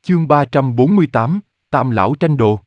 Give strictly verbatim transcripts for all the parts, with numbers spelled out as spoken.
Chương ba trăm bốn mươi tám, Tam lão tranh đồ.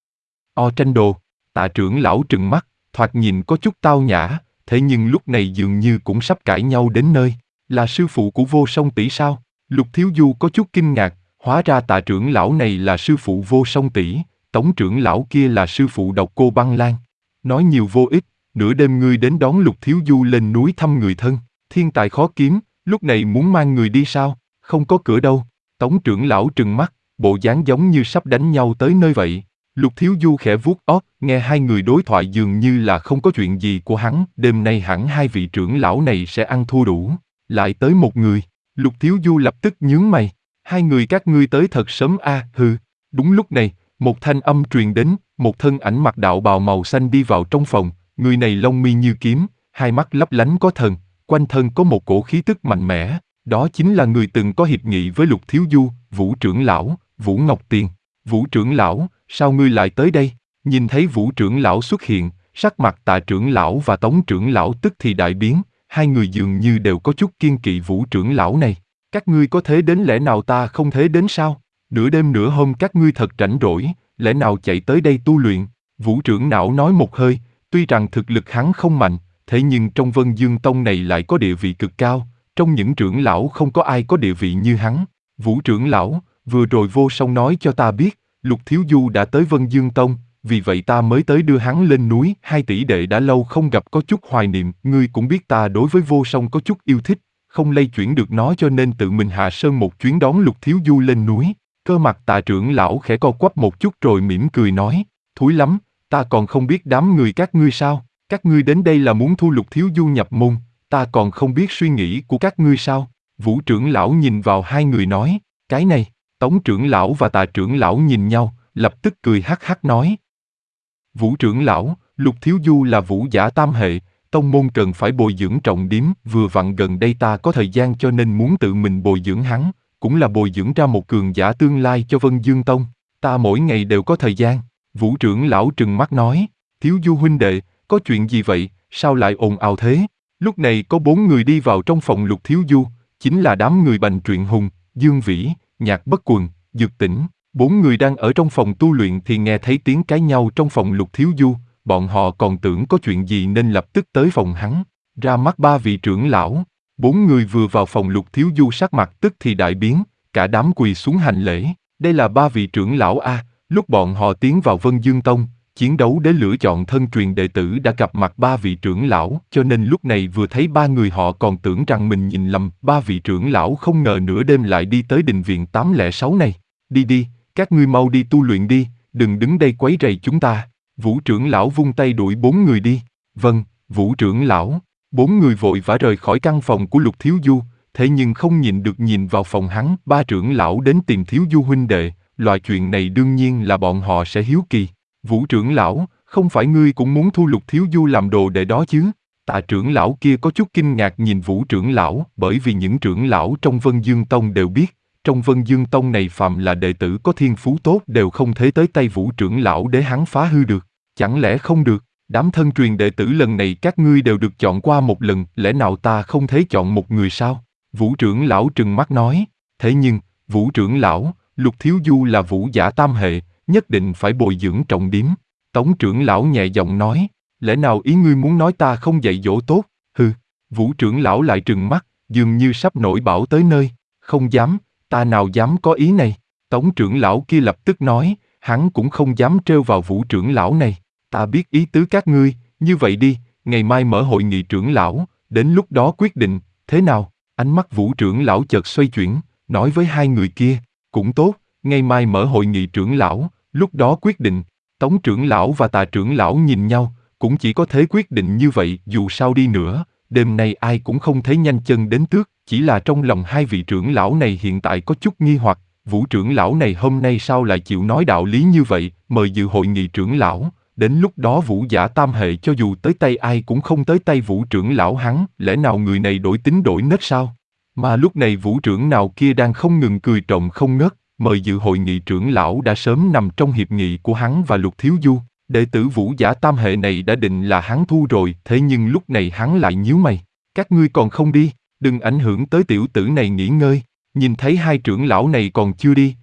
O tranh đồ, Tạ trưởng lão trừng mắt, thoạt nhìn có chút tao nhã, thế nhưng lúc này dường như cũng sắp cãi nhau đến nơi. Là sư phụ của Vô Song tỷ sao? Lục Thiếu Du có chút kinh ngạc, hóa ra Tạ trưởng lão này là sư phụ Vô Song tỷ, Tống trưởng lão kia là sư phụ Độc Cô Băng Lan. Nói nhiều vô ích, nửa đêm ngươi đến đón Lục Thiếu Du lên núi thăm người thân, thiên tài khó kiếm, lúc này muốn mang người đi sao? Không có cửa đâu. Tống trưởng lão trừng mắt, bộ dáng giống như sắp đánh nhau tới nơi vậy. Lục Thiếu Du khẽ vuốt óc, nghe hai người đối thoại dường như là không có chuyện gì của hắn, đêm nay hẳn hai vị trưởng lão này sẽ ăn thua đủ. Lại tới một người, Lục Thiếu Du lập tức nhướng mày, hai người các ngươi tới thật sớm a, à, hừ. Đúng lúc này, một thanh âm truyền đến, một thân ảnh mặc đạo bào màu xanh đi vào trong phòng, người này lông mi như kiếm, hai mắt lấp lánh có thần, quanh thân có một cổ khí tức mạnh mẽ. Đó chính là người từng có hiệp nghị với Lục Thiếu Du, Vũ trưởng lão, Vũ Ngọc Tiền. Vũ trưởng lão, sao ngươi lại tới đây? Nhìn thấy Vũ trưởng lão xuất hiện, sắc mặt Tạ trưởng lão và Tống trưởng lão tức thì đại biến, hai người dường như đều có chút kiêng kỵ Vũ trưởng lão này. Các ngươi có thế đến lẽ nào ta không thế đến sao? Nửa đêm nửa hôm các ngươi thật rảnh rỗi, lẽ nào chạy tới đây tu luyện? Vũ trưởng lão nói một hơi, tuy rằng thực lực hắn không mạnh, thế nhưng trong Vân Dương Tông này lại có địa vị cực cao. Trong những trưởng lão không có ai có địa vị như hắn. Vũ trưởng lão, vừa rồi Vô Song nói cho ta biết, Lục Thiếu Du đã tới Vân Dương Tông, vì vậy ta mới tới đưa hắn lên núi. Hai tỷ đệ đã lâu không gặp có chút hoài niệm, ngươi cũng biết ta đối với Vô Song có chút yêu thích, không lay chuyển được nó cho nên tự mình hạ sơn một chuyến đón Lục Thiếu Du lên núi. Cơ mặt Tạ trưởng lão khẽ co quắp một chút rồi mỉm cười nói, thúi lắm, ta còn không biết đám người các ngươi sao, các ngươi đến đây là muốn thu Lục Thiếu Du nhập môn. Ta còn không biết suy nghĩ của các ngươi sao? Vũ trưởng lão nhìn vào hai người nói, cái này. Tống trưởng lão và Tạ trưởng lão nhìn nhau, lập tức cười hắc hắc nói. Vũ trưởng lão, Lục Thiếu Du là vũ giả tam hệ, tông môn cần phải bồi dưỡng trọng điểm, vừa vặn gần đây ta có thời gian cho nên muốn tự mình bồi dưỡng hắn, cũng là bồi dưỡng ra một cường giả tương lai cho Vân Dương Tông. Ta mỗi ngày đều có thời gian. Vũ trưởng lão trừng mắt nói, Thiếu Du huynh đệ, có chuyện gì vậy, sao lại ồn ào thế? Lúc này có bốn người đi vào trong phòng Lục Thiếu Du, chính là đám người Bành Truyện Hùng, Dương Vĩ, Nhạc Bất Quần, Dược Tĩnh. Bốn người đang ở trong phòng tu luyện thì nghe thấy tiếng cãi nhau trong phòng Lục Thiếu Du, bọn họ còn tưởng có chuyện gì nên lập tức tới phòng hắn. Ra mắt ba vị trưởng lão, bốn người vừa vào phòng Lục Thiếu Du sắc mặt tức thì đại biến, cả đám quỳ xuống hành lễ. Đây là ba vị trưởng lão a, lúc bọn họ tiến vào Vân Dương Tông, chiến đấu để lựa chọn thân truyền đệ tử đã gặp mặt ba vị trưởng lão, cho nên lúc này vừa thấy ba người họ còn tưởng rằng mình nhìn lầm. Ba vị trưởng lão không ngờ nửa đêm lại đi tới đình viện tám không sáu này. Đi đi, các ngươi mau đi tu luyện đi, đừng đứng đây quấy rầy chúng ta. Vũ trưởng lão vung tay đuổi bốn người đi. Vâng, Vũ trưởng lão. Bốn người vội vã rời khỏi căn phòng của Lục Thiếu Du, thế nhưng không nhìn được nhìn vào phòng hắn. Ba trưởng lão đến tìm Thiếu Du huynh đệ, loại chuyện này đương nhiên là bọn họ sẽ hiếu kỳ. Vũ trưởng lão, không phải ngươi cũng muốn thu Lục Thiếu Du làm đồ đệ đó chứ? Tạ trưởng lão kia có chút kinh ngạc nhìn Vũ trưởng lão, bởi vì những trưởng lão trong Vân Dương Tông đều biết, trong Vân Dương Tông này phạm là đệ tử có thiên phú tốt đều không thể tới tay Vũ trưởng lão để hắn phá hư được. Chẳng lẽ không được? Đám thân truyền đệ tử lần này các ngươi đều được chọn qua một lần, lẽ nào ta không thể chọn một người sao? Vũ trưởng lão trừng mắt nói, thế nhưng, Vũ trưởng lão, Lục Thiếu Du là vũ giả tam hệ, nhất định phải bồi dưỡng trọng điểm. Tống trưởng lão nhẹ giọng nói, lẽ nào ý ngươi muốn nói ta không dạy dỗ tốt? Hừ. Vũ trưởng lão lại trừng mắt, dường như sắp nổi bão tới nơi. Không dám, ta nào dám có ý này. Tống trưởng lão kia lập tức nói, hắn cũng không dám trêu vào Vũ trưởng lão này. Ta biết ý tứ các ngươi, như vậy đi, ngày mai mở hội nghị trưởng lão, đến lúc đó quyết định, thế nào? Ánh mắt Vũ trưởng lão chợt xoay chuyển, nói với hai người kia, cũng tốt, ngày mai mở hội nghị trưởng lão, lúc đó quyết định. Tống trưởng lão và Tạ trưởng lão nhìn nhau, cũng chỉ có thế quyết định như vậy. Dù sao đi nữa, đêm nay ai cũng không thấy nhanh chân đến tước, chỉ là trong lòng hai vị trưởng lão này hiện tại có chút nghi hoặc, Vũ trưởng lão này hôm nay sao lại chịu nói đạo lý như vậy, mời dự hội nghị trưởng lão, đến lúc đó vũ giả tam hệ cho dù tới tay ai cũng không tới tay Vũ trưởng lão hắn, lẽ nào người này đổi tính đổi nết sao? Mà lúc này Vũ trưởng nào kia đang không ngừng cười trộm không ngớt, mời dự hội nghị trưởng lão đã sớm nằm trong hiệp nghị của hắn và Lục Thiếu Du, đệ tử vũ giả tam hệ này đã định là hắn thu rồi, thế nhưng lúc này hắn lại nhíu mày, các ngươi còn không đi, đừng ảnh hưởng tới tiểu tử này nghỉ ngơi. Nhìn thấy hai trưởng lão này còn chưa đi,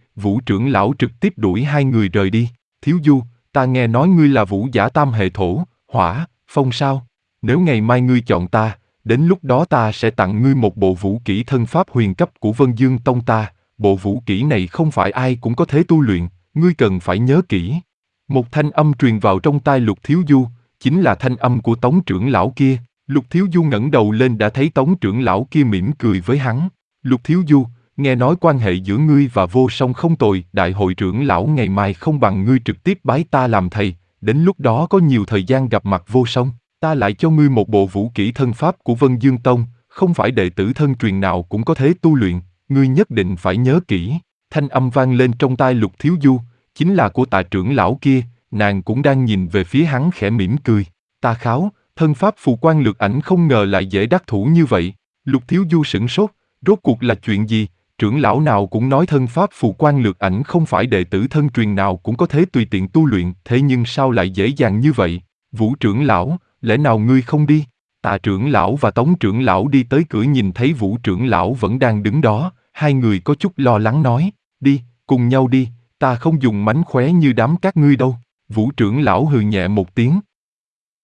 Vũ trưởng lão trực tiếp đuổi hai người rời đi. Thiếu Du, ta nghe nói ngươi là vũ giả tam hệ thổ, hỏa, phong sao? Nếu ngày mai ngươi chọn ta, đến lúc đó ta sẽ tặng ngươi một bộ vũ kỹ thân pháp huyền cấp của Vân Dương Tông ta. Bộ vũ kỹ này không phải ai cũng có thể tu luyện, ngươi cần phải nhớ kỹ. Một thanh âm truyền vào trong tai Lục Thiếu Du, chính là thanh âm của Tống trưởng lão kia. Lục Thiếu Du ngẩng đầu lên đã thấy Tống trưởng lão kia mỉm cười với hắn. Lục Thiếu Du, nghe nói quan hệ giữa ngươi và Vô Song không tồi, đại hội trưởng lão ngày mai không bằng ngươi trực tiếp bái ta làm thầy, đến lúc đó có nhiều thời gian gặp mặt Vô Song, ta lại cho ngươi một bộ vũ kỹ thân pháp của Vân Dương Tông, không phải đệ tử thân truyền nào cũng có thể tu luyện, ngươi nhất định phải nhớ kỹ. Thanh âm vang lên trong tai Lục Thiếu Du, chính là của Tạ trưởng lão kia, nàng cũng đang nhìn về phía hắn khẽ mỉm cười. Ta kháo, thân pháp phù quan lược ảnh không ngờ lại dễ đắc thủ như vậy. Lục Thiếu Du sửng sốt, rốt cuộc là chuyện gì? Trưởng lão nào cũng nói thân pháp phù quan lược ảnh không phải đệ tử thân truyền nào cũng có thể tùy tiện tu luyện, thế nhưng sao lại dễ dàng như vậy? Vũ trưởng lão, lẽ nào ngươi không đi? Tạ trưởng lão và Tống trưởng lão đi tới cửa nhìn thấy Vũ trưởng lão vẫn đang đứng đó, hai người có chút lo lắng nói, đi, cùng nhau đi, ta không dùng mánh khóe như đám các ngươi đâu. Vũ trưởng lão hừ nhẹ một tiếng,